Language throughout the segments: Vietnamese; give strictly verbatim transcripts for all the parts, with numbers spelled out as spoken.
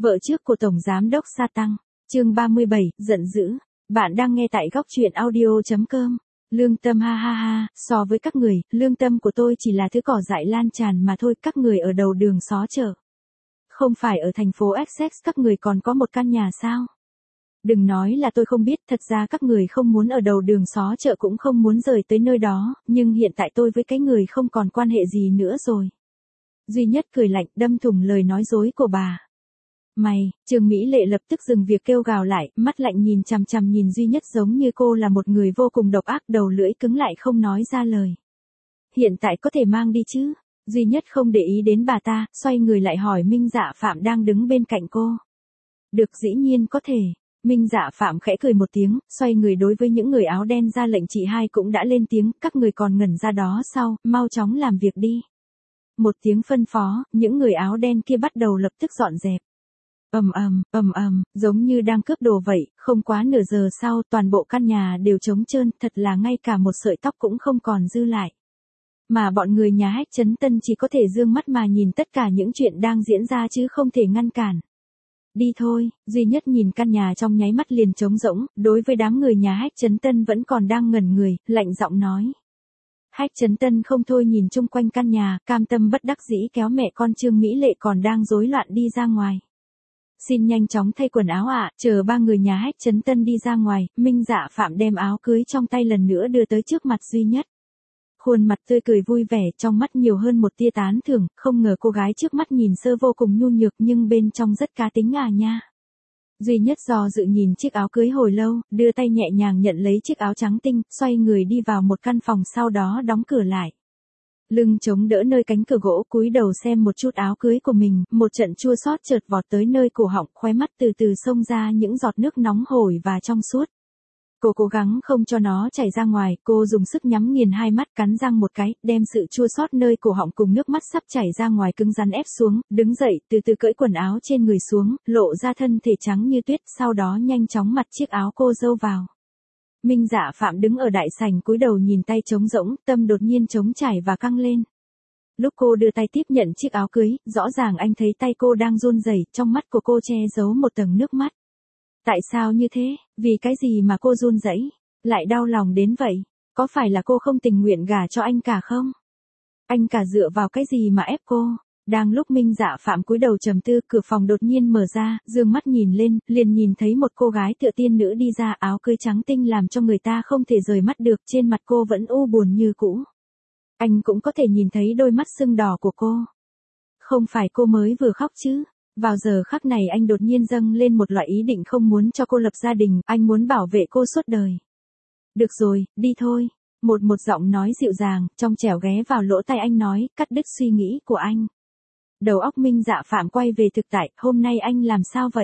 Vợ trước của Tổng Giám đốc Sa Tăng, chương ba mươi bảy, giận dữ. Bạn đang nghe tại góc truyện audio chấm com. Lương tâm ha ha ha, so với các người, lương tâm của tôi chỉ là thứ cỏ dại lan tràn mà thôi, các người ở đầu đường xó chợ. Không phải ở thành phố Essex các người còn có một căn nhà sao? Đừng nói là tôi không biết, thật ra các người không muốn ở đầu đường xó chợ cũng không muốn rời tới nơi đó, nhưng hiện tại tôi với cái người không còn quan hệ gì nữa rồi. Duy Nhất cười lạnh đâm thủng lời nói dối của bà. Mày, Trương Mỹ Lệ lập tức dừng việc kêu gào lại, mắt lạnh nhìn chằm chằm nhìn Duy Nhất giống như cô là một người vô cùng độc ác, đầu lưỡi cứng lại không nói ra lời. Hiện tại có thể mang đi chứ? Duy Nhất không để ý đến bà ta, xoay người lại hỏi Minh Dạ Phạm đang đứng bên cạnh cô. Được, dĩ nhiên có thể. Minh Dạ Phạm khẽ cười một tiếng, xoay người đối với những người áo đen ra lệnh, chị hai cũng đã lên tiếng, các người còn ngẩn ra đó sao, mau chóng làm việc đi. Một tiếng phân phó, những người áo đen kia bắt đầu lập tức dọn dẹp. Ầm ầm, ầm ầm, giống như đang cướp đồ vậy, không quá nửa giờ sau toàn bộ căn nhà đều trống trơn, thật là ngay cả một sợi tóc cũng không còn dư lại. Mà bọn người nhà Hách Chấn Tân chỉ có thể dương mắt mà nhìn tất cả những chuyện đang diễn ra chứ không thể ngăn cản. Đi thôi, Duy Nhất nhìn căn nhà trong nháy mắt liền trống rỗng, đối với đám người nhà Hách Chấn Tân vẫn còn đang ngẩn người, lạnh giọng nói. Hách Chấn Tân không thôi nhìn chung quanh căn nhà, cam tâm bất đắc dĩ kéo mẹ con Trương Mỹ Lệ còn đang rối loạn đi ra ngoài. Xin nhanh chóng thay quần áo ạ, à, chờ ba người nhà Hách Chấn Tân đi ra ngoài, Minh Dạ Phạm đem áo cưới trong tay lần nữa đưa tới trước mặt Duy Nhất. Khuôn mặt tươi cười vui vẻ, trong mắt nhiều hơn một tia tán thưởng, không ngờ cô gái trước mắt nhìn sơ vô cùng nhu nhược nhưng bên trong rất cá tính à nha. Duy Nhất do dự nhìn chiếc áo cưới hồi lâu, đưa tay nhẹ nhàng nhận lấy chiếc áo trắng tinh, xoay người đi vào một căn phòng sau đó đóng cửa lại. Lưng chống đỡ nơi cánh cửa gỗ, cúi đầu xem một chút áo cưới của mình, một trận chua xót chợt vọt tới nơi cổ họng, khóe mắt từ từ xông ra những giọt nước nóng hổi và trong suốt. Cô cố gắng không cho nó chảy ra ngoài, cô dùng sức nhắm nghiền hai mắt, cắn răng một cái, đem sự chua xót nơi cổ họng cùng nước mắt sắp chảy ra ngoài cứng rắn ép xuống, đứng dậy, từ từ cởi quần áo trên người xuống, lộ ra thân thể trắng như tuyết, sau đó nhanh chóng mặc chiếc áo cô dâu vào. Minh Dạ Phạm đứng ở đại sảnh cúi đầu nhìn tay trống rỗng, tâm đột nhiên trống trải và căng lên. Lúc cô đưa tay tiếp nhận chiếc áo cưới, rõ ràng anh thấy tay cô đang run rẩy, trong mắt của cô che giấu một tầng nước mắt. Tại sao như thế? Vì cái gì mà cô run rẩy, lại đau lòng đến vậy? Có phải là cô không tình nguyện gả cho anh cả không? Anh cả dựa vào cái gì mà ép cô? Đang lúc Minh Dạ Phạm cúi đầu trầm tư, cửa phòng đột nhiên mở ra, dương mắt nhìn lên, liền nhìn thấy một cô gái tựa tiên nữ đi ra, áo cưới trắng tinh làm cho người ta không thể rời mắt được, trên mặt cô vẫn u buồn như cũ. Anh cũng có thể nhìn thấy đôi mắt sưng đỏ của cô. Không phải cô mới vừa khóc chứ? Vào giờ khắc này anh đột nhiên dâng lên một loại ý định không muốn cho cô lập gia đình, anh muốn bảo vệ cô suốt đời. Được rồi, đi thôi. Một một giọng nói dịu dàng, trong trẻo ghé vào lỗ tai anh nói, cắt đứt suy nghĩ của anh. Đầu óc Minh Dạ Phạm quay về thực tại, hôm nay anh làm sao vậy?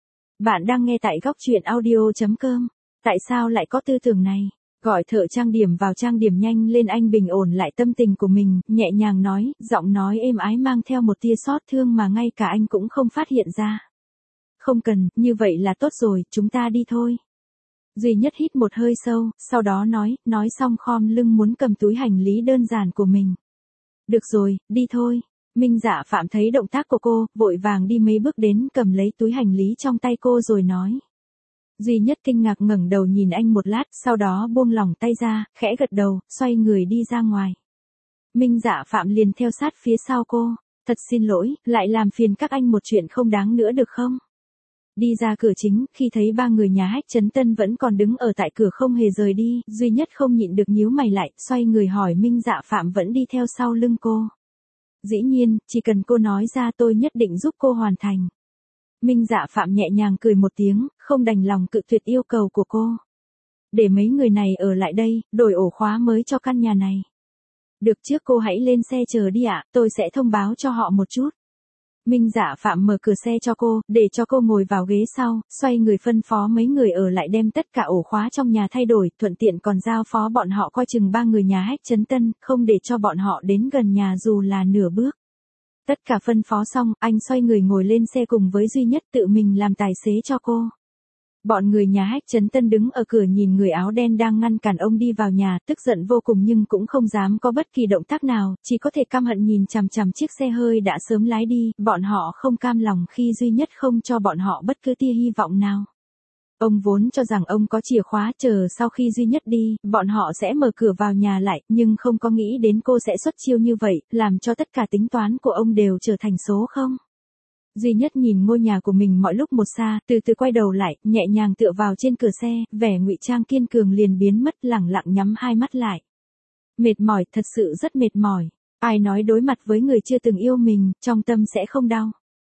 Bạn đang nghe tại góc truyện audio chấm com. Tại sao lại có tư tưởng này? Gọi thợ trang điểm vào trang điểm nhanh lên, anh bình ổn lại tâm tình của mình, nhẹ nhàng nói, giọng nói êm ái mang theo một tia xót thương mà ngay cả anh cũng không phát hiện ra. Không cần, như vậy là tốt rồi, chúng ta đi thôi. Duy Nhất hít một hơi sâu, sau đó nói, nói xong khom lưng muốn cầm túi hành lý đơn giản của mình. Được rồi, đi thôi. Minh Dạ Phạm thấy động tác của cô, vội vàng đi mấy bước đến cầm lấy túi hành lý trong tay cô rồi nói. Duy Nhất kinh ngạc ngẩng đầu nhìn anh một lát, sau đó buông lỏng tay ra, khẽ gật đầu, xoay người đi ra ngoài. Minh Dạ Phạm liền theo sát phía sau cô. Thật xin lỗi, lại làm phiền các anh một chuyện không đáng nữa được không? Đi ra cửa chính, khi thấy ba người nhà Hách Chấn Tân vẫn còn đứng ở tại cửa không hề rời đi, Duy Nhất không nhịn được nhíu mày lại, xoay người hỏi Minh Dạ Phạm vẫn đi theo sau lưng cô. Dĩ nhiên, chỉ cần cô nói ra tôi nhất định giúp cô hoàn thành. Minh Dạ Phạm nhẹ nhàng cười một tiếng, không đành lòng cự tuyệt yêu cầu của cô. Để mấy người này ở lại đây, đổi ổ khóa mới cho căn nhà này. Được, trước cô hãy lên xe chờ đi ạ, tôi sẽ thông báo cho họ một chút. Minh Dạ Phạm mở cửa xe cho cô, để cho cô ngồi vào ghế sau, xoay người phân phó mấy người ở lại đem tất cả ổ khóa trong nhà thay đổi, thuận tiện còn giao phó bọn họ coi chừng ba người nhà Hách Chấn Tân, không để cho bọn họ đến gần nhà dù là nửa bước. Tất cả phân phó xong, anh xoay người ngồi lên xe cùng với Duy Nhất, tự mình làm tài xế cho cô. Bọn người nhà Hách Chấn Tân đứng ở cửa nhìn người áo đen đang ngăn cản ông đi vào nhà, tức giận vô cùng nhưng cũng không dám có bất kỳ động tác nào, chỉ có thể căm hận nhìn chằm chằm chiếc xe hơi đã sớm lái đi, bọn họ không cam lòng khi duy nhất không cho bọn họ bất cứ tia hy vọng nào. Ông vốn cho rằng ông có chìa khóa, chờ sau khi duy nhất đi, bọn họ sẽ mở cửa vào nhà lại, nhưng không có nghĩ đến cô sẽ xuất chiêu như vậy, làm cho tất cả tính toán của ông đều trở thành số không. Duy nhất nhìn ngôi nhà của mình mọi lúc một xa, từ từ quay đầu lại, nhẹ nhàng tựa vào trên cửa xe, vẻ ngụy trang kiên cường liền biến mất, lẳng lặng nhắm hai mắt lại. Mệt mỏi, thật sự rất mệt mỏi. Ai nói đối mặt với người chưa từng yêu mình, trong tâm sẽ không đau.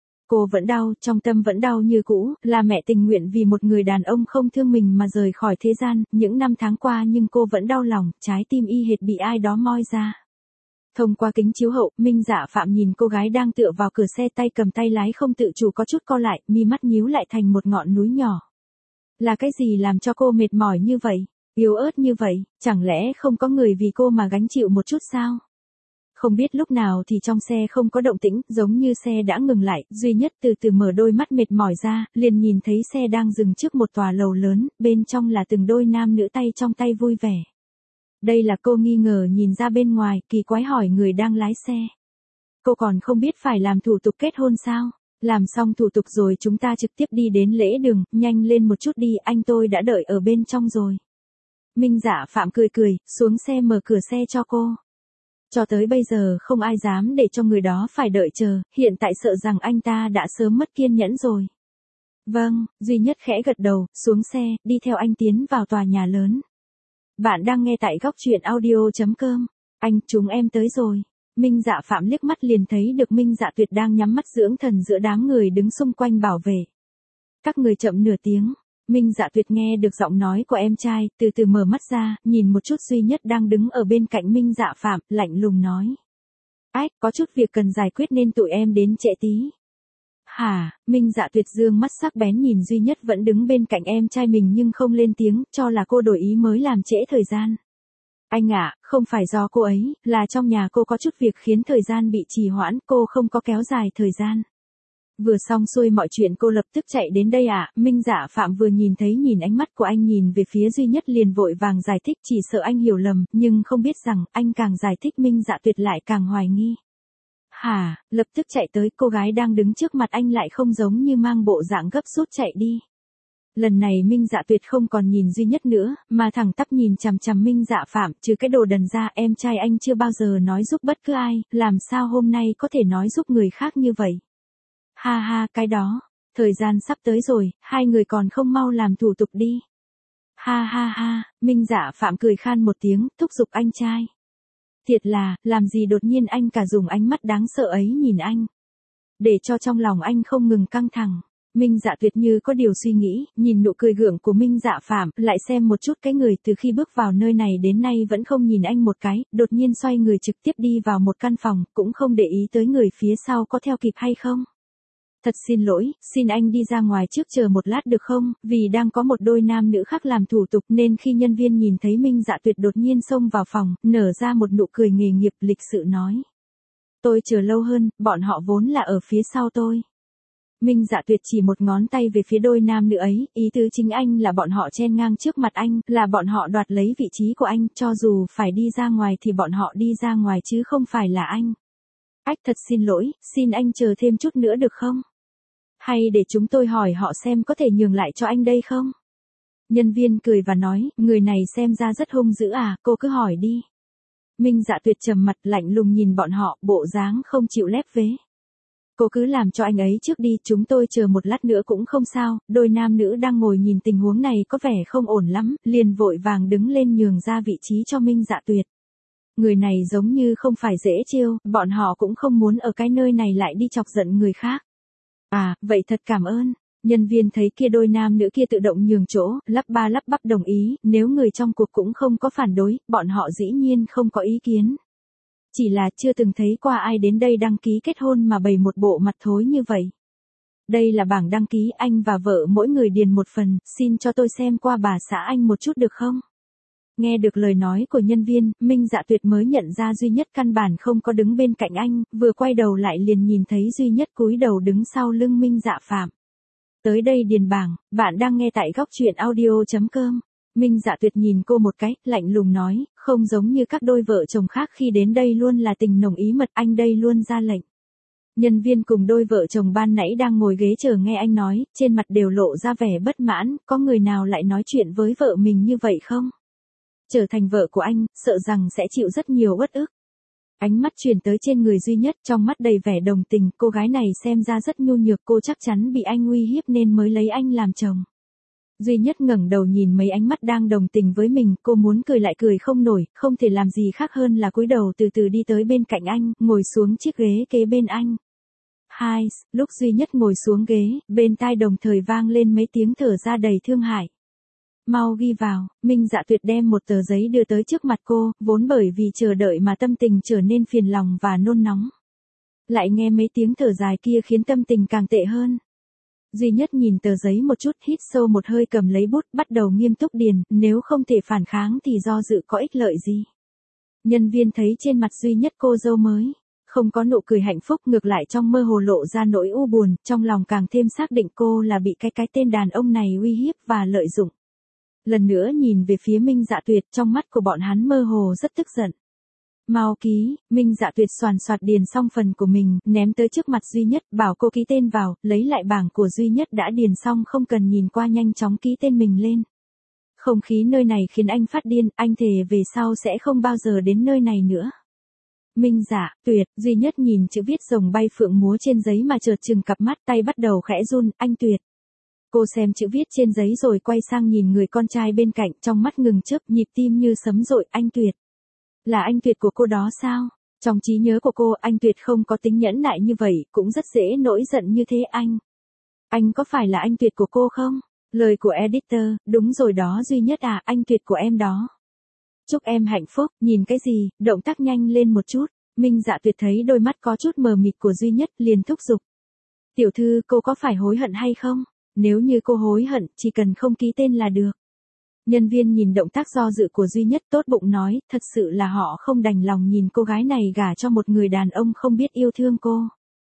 Cô vẫn đau, trong tâm vẫn đau như cũ, là mẹ tình nguyện vì một người đàn ông không thương mình mà rời khỏi thế gian, những năm tháng qua nhưng cô vẫn đau lòng, trái tim y hệt bị ai đó moi ra. Thông qua kính chiếu hậu, Minh Dạ Phạm nhìn cô gái đang tựa vào cửa xe, tay cầm tay lái không tự chủ có chút co lại, mi mắt nhíu lại thành một ngọn núi nhỏ. Là cái gì làm cho cô mệt mỏi như vậy, yếu ớt như vậy, chẳng lẽ không có người vì cô mà gánh chịu một chút sao? Không biết lúc nào thì trong xe không có động tĩnh, giống như xe đã ngừng lại, duy nhất từ từ mở đôi mắt mệt mỏi ra, liền nhìn thấy xe đang dừng trước một tòa lầu lớn, bên trong là từng đôi nam nữ tay trong tay vui vẻ. Đây là cô nghi ngờ nhìn ra bên ngoài, kỳ quái hỏi người đang lái xe. Cô còn không biết phải làm thủ tục kết hôn sao? Làm xong thủ tục rồi chúng ta trực tiếp đi đến lễ đường, nhanh lên một chút đi, anh tôi đã đợi ở bên trong rồi. Minh Dạ Phạm cười cười, xuống xe mở cửa xe cho cô. Cho tới bây giờ không ai dám để cho người đó phải đợi chờ, hiện tại sợ rằng anh ta đã sớm mất kiên nhẫn rồi. Vâng, duy nhất khẽ gật đầu, xuống xe, đi theo anh tiến vào tòa nhà lớn. Bạn đang nghe tại góc truyện audio chấm com. Anh, chúng em tới rồi. Minh Dạ Phạm liếc mắt liền thấy được Minh Dạ Tuyệt đang nhắm mắt dưỡng thần giữa đám người đứng xung quanh bảo vệ. Các người chậm nửa tiếng. Minh Dạ Tuyệt nghe được giọng nói của em trai, từ từ mở mắt ra, nhìn một chút duy nhất đang đứng ở bên cạnh Minh Dạ Phạm, lạnh lùng nói. Ách, có chút việc cần giải quyết nên tụi em đến trễ tí. Hả, Minh Dạ Tuyệt dương mắt sắc bén nhìn duy nhất vẫn đứng bên cạnh em trai mình nhưng không lên tiếng, cho là cô đổi ý mới làm trễ thời gian. Anh ạ, không phải do cô ấy, là trong nhà cô có chút việc khiến thời gian bị trì hoãn, cô không có kéo dài thời gian. Vừa xong xuôi mọi chuyện cô lập tức chạy đến đây ạ. Minh Dạ Phạm vừa nhìn thấy nhìn ánh mắt của anh nhìn về phía duy nhất liền vội vàng giải thích, chỉ sợ anh hiểu lầm, nhưng không biết rằng anh càng giải thích Minh Dạ Tuyệt lại càng hoài nghi. Hả, lập tức chạy tới, cô gái đang đứng trước mặt anh lại không giống như mang bộ dạng gấp rút chạy đi. Lần này Minh Dạ Tuyệt không còn nhìn duy nhất nữa, mà thẳng tắp nhìn chằm chằm Minh Dạ Phạm, trừ cái đồ đần ra, em trai anh chưa bao giờ nói giúp bất cứ ai, làm sao hôm nay có thể nói giúp người khác như vậy. Ha ha, cái đó, thời gian sắp tới rồi, hai người còn không mau làm thủ tục đi. Ha ha ha, Minh Dạ Phạm cười khan một tiếng, thúc giục anh trai. Thiệt là, làm gì đột nhiên anh cả dùng ánh mắt đáng sợ ấy nhìn anh. Để cho trong lòng anh không ngừng căng thẳng. Minh Dạ Tuyệt như có điều suy nghĩ, nhìn nụ cười gượng của Minh Dạ Phạm, lại xem một chút cái người từ khi bước vào nơi này đến nay vẫn không nhìn anh một cái, đột nhiên xoay người trực tiếp đi vào một căn phòng, cũng không để ý tới người phía sau có theo kịp hay không. Thật xin lỗi, xin anh đi ra ngoài trước chờ một lát được không, vì đang có một đôi nam nữ khác làm thủ tục nên khi nhân viên nhìn thấy Minh Dạ Tuyệt đột nhiên xông vào phòng, nở ra một nụ cười nghề nghiệp lịch sự nói. Tôi chờ lâu hơn, bọn họ vốn là ở phía sau tôi. Minh Dạ Tuyệt chỉ một ngón tay về phía đôi nam nữ ấy, ý tứ chính anh là bọn họ chen ngang trước mặt anh, là bọn họ đoạt lấy vị trí của anh, cho dù phải đi ra ngoài thì bọn họ đi ra ngoài chứ không phải là anh. Ách, thật xin lỗi, xin anh chờ thêm chút nữa được không? Hay để chúng tôi hỏi họ xem có thể nhường lại cho anh đây không? Nhân viên cười và nói, người này xem ra rất hung dữ à, cô cứ hỏi đi. Minh Dạ Tuyệt trầm mặt lạnh lùng nhìn bọn họ, bộ dáng không chịu lép vế. Cô cứ làm cho anh ấy trước đi, chúng tôi chờ một lát nữa cũng không sao. Đôi nam nữ đang ngồi nhìn tình huống này có vẻ không ổn lắm, liền vội vàng đứng lên nhường ra vị trí cho Minh Dạ Tuyệt. Người này giống như không phải dễ trêu, bọn họ cũng không muốn ở cái nơi này lại đi chọc giận người khác. À, vậy thật cảm ơn. Nhân viên thấy kia đôi nam nữ kia tự động nhường chỗ, lắp ba lắp bắp đồng ý, nếu người trong cuộc cũng không có phản đối, bọn họ dĩ nhiên không có ý kiến. Chỉ là chưa từng thấy qua ai đến đây đăng ký kết hôn mà bày một bộ mặt thối như vậy. Đây là bảng đăng ký, anh và vợ mỗi người điền một phần, xin cho tôi xem qua bà xã anh một chút được không? Nghe được lời nói của nhân viên, Minh Dạ Tuyệt mới nhận ra duy nhất căn bản không có đứng bên cạnh anh, vừa quay đầu lại liền nhìn thấy duy nhất cúi đầu đứng sau lưng Minh Dạ Phạm. tới đây điền bảng, bạn đang nghe tại góc truyện audio.com. Minh Dạ Tuyệt nhìn cô một cái, lạnh lùng nói, không giống như các đôi vợ chồng khác khi đến đây luôn là tình nồng ý mật, anh đây luôn ra lệnh. Nhân viên cùng đôi vợ chồng ban nãy đang ngồi ghế chờ nghe anh nói, trên mặt đều lộ ra vẻ bất mãn, có người nào lại nói chuyện với vợ mình như vậy không? Trở thành vợ của anh, sợ rằng sẽ chịu rất nhiều uất ức. Ánh mắt truyền tới trên người Duy Nhất, trong mắt đầy vẻ đồng tình, cô gái này xem ra rất nhu nhược, cô chắc chắn bị anh uy hiếp nên mới lấy anh làm chồng. Duy Nhất ngẩng đầu nhìn mấy ánh mắt đang đồng tình với mình, cô muốn cười lại cười không nổi, không thể làm gì khác hơn là cúi đầu từ từ đi tới bên cạnh anh, ngồi xuống chiếc ghế kế bên anh. Hai, lúc Duy Nhất ngồi xuống ghế, bên tai đồng thời vang lên mấy tiếng thở ra đầy thương hại. Mau ghi vào, Minh Dạ Tuyệt đem một tờ giấy đưa tới trước mặt cô, vốn bởi vì chờ đợi mà tâm tình trở nên phiền lòng và nôn nóng. Lại nghe mấy tiếng thở dài kia khiến tâm tình càng tệ hơn. Duy Nhất nhìn tờ giấy một chút, hít sâu một hơi, cầm lấy bút, bắt đầu nghiêm túc điền, nếu không thể phản kháng thì do dự có ích lợi gì. Nhân viên thấy trên mặt Duy Nhất cô dâu mới không có nụ cười hạnh phúc, ngược lại trong mơ hồ lộ ra nỗi u buồn, trong lòng càng thêm xác định cô là bị cái cái tên đàn ông này uy hiếp và lợi dụng. Lần nữa nhìn về phía Minh Dạ Tuyệt, trong mắt của bọn hắn mơ hồ rất tức giận. Mau ký, Minh Dạ Tuyệt soàn soạt điền xong phần của mình, ném tới trước mặt Duy Nhất, bảo cô ký tên vào, lấy lại bảng của Duy Nhất đã điền xong không cần nhìn qua, nhanh chóng ký tên mình lên. Không khí nơi này khiến anh phát điên, anh thề về sau sẽ không bao giờ đến nơi này nữa. Minh Dạ Tuyệt, Duy Nhất nhìn chữ viết rồng bay phượng múa trên giấy mà chợt chừng cặp mắt, tay bắt đầu khẽ run, anh Tuyệt. Cô xem chữ viết trên giấy rồi quay sang nhìn người con trai bên cạnh, trong mắt ngừng chớp, nhịp tim như sấm dội, anh Tuyệt. Là anh Tuyệt của cô đó sao? Trong trí nhớ của cô, anh Tuyệt không có tính nhẫn nại như vậy, cũng rất dễ nổi giận như thế anh. Anh có phải là anh Tuyệt của cô không? Lời của editor, đúng rồi đó Duy Nhất à, anh Tuyệt của em đó. Chúc em hạnh phúc, nhìn cái gì, động tác nhanh lên một chút. Minh Dạ Tuyệt thấy đôi mắt có chút mờ mịt của Duy Nhất, liền thúc giục. Tiểu thư, cô có phải hối hận hay không? Nếu như cô hối hận, chỉ cần không ký tên là được. Nhân viên nhìn động tác do dự của Duy Nhất, tốt bụng nói, thật sự là họ không đành lòng nhìn cô gái này gả cho một người đàn ông không biết yêu thương cô.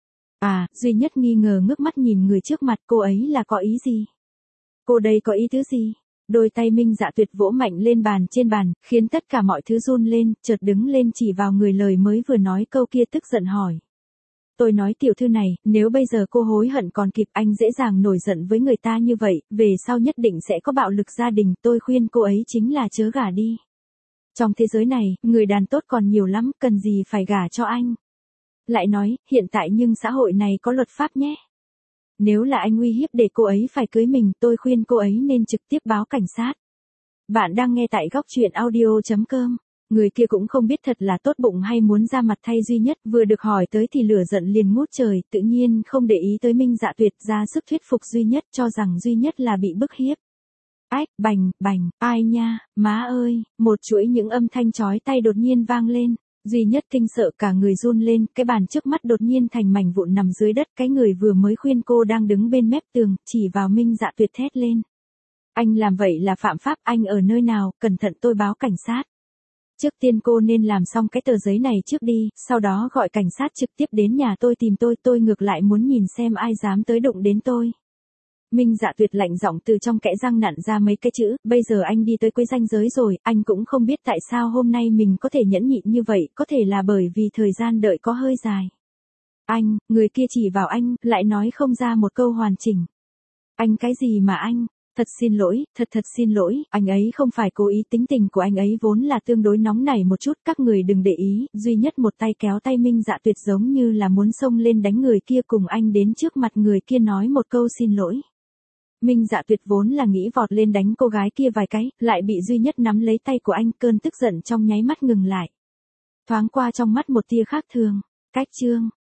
À, Duy Nhất nghi ngờ ngước mắt nhìn người trước mặt, cô ấy là có ý gì? Cô đây có ý thứ gì? Đôi tay Minh Dạ Tuyệt vỗ mạnh lên bàn trên bàn, khiến tất cả mọi thứ run lên, chợt đứng lên chỉ vào người lời mới vừa nói câu kia, tức giận hỏi. Tôi nói tiểu thư này, nếu bây giờ cô hối hận còn kịp, anh dễ dàng nổi giận với người ta như vậy, về sau nhất định sẽ có bạo lực gia đình, tôi khuyên cô ấy chính là chớ gả đi. Trong thế giới này, người đàn tốt còn nhiều lắm, cần gì phải gả cho anh. Lại nói, hiện tại nhưng xã hội này có luật pháp nhé. Nếu là anh uy hiếp để cô ấy phải cưới mình, tôi khuyên cô ấy nên trực tiếp báo cảnh sát. Bạn đang nghe tại góc truyện audio.com. Người kia cũng không biết thật là tốt bụng hay muốn ra mặt thay Duy Nhất, vừa được hỏi tới thì lửa giận liền ngút trời, tự nhiên không để ý tới Minh Dạ Tuyệt, ra sức thuyết phục Duy Nhất, cho rằng Duy Nhất là bị bức hiếp. Ách, bành, bành, ai nha, má ơi, một chuỗi những âm thanh chói tai đột nhiên vang lên. Duy Nhất kinh sợ cả người run lên, cái bàn trước mắt đột nhiên thành mảnh vụn nằm dưới đất, cái người vừa mới khuyên cô đang đứng bên mép tường, chỉ vào Minh Dạ Tuyệt thét lên. Anh làm vậy là phạm pháp, anh ở nơi nào, cẩn thận tôi báo cảnh sát. Trước tiên cô nên làm xong cái tờ giấy này trước đi, sau đó gọi cảnh sát trực tiếp đến nhà tôi tìm tôi, tôi ngược lại muốn nhìn xem ai dám tới đụng đến tôi. Minh Dạ Tuyệt lạnh giọng từ trong kẽ răng nặn ra mấy cái chữ, bây giờ anh đi tới cuối ranh giới rồi, anh cũng không biết tại sao hôm nay mình có thể nhẫn nhịn như vậy, có thể là bởi vì thời gian đợi có hơi dài. Anh, người kia chỉ vào anh, lại nói không ra một câu hoàn chỉnh. Anh cái gì mà anh? Thật xin lỗi, thật thật xin lỗi, anh ấy không phải cố ý, tính tình của anh ấy vốn là tương đối nóng nảy một chút, các người đừng để ý. Duy Nhất một tay kéo tay Minh Dạ Tuyệt giống như là muốn xông lên đánh người kia, cùng anh đến trước mặt người kia nói một câu xin lỗi. Minh Dạ Tuyệt vốn là nghĩ vọt lên đánh cô gái kia vài cái, lại bị Duy Nhất nắm lấy tay của anh, cơn tức giận trong nháy mắt ngừng lại. Thoáng qua trong mắt một tia khác thường. Cách chương,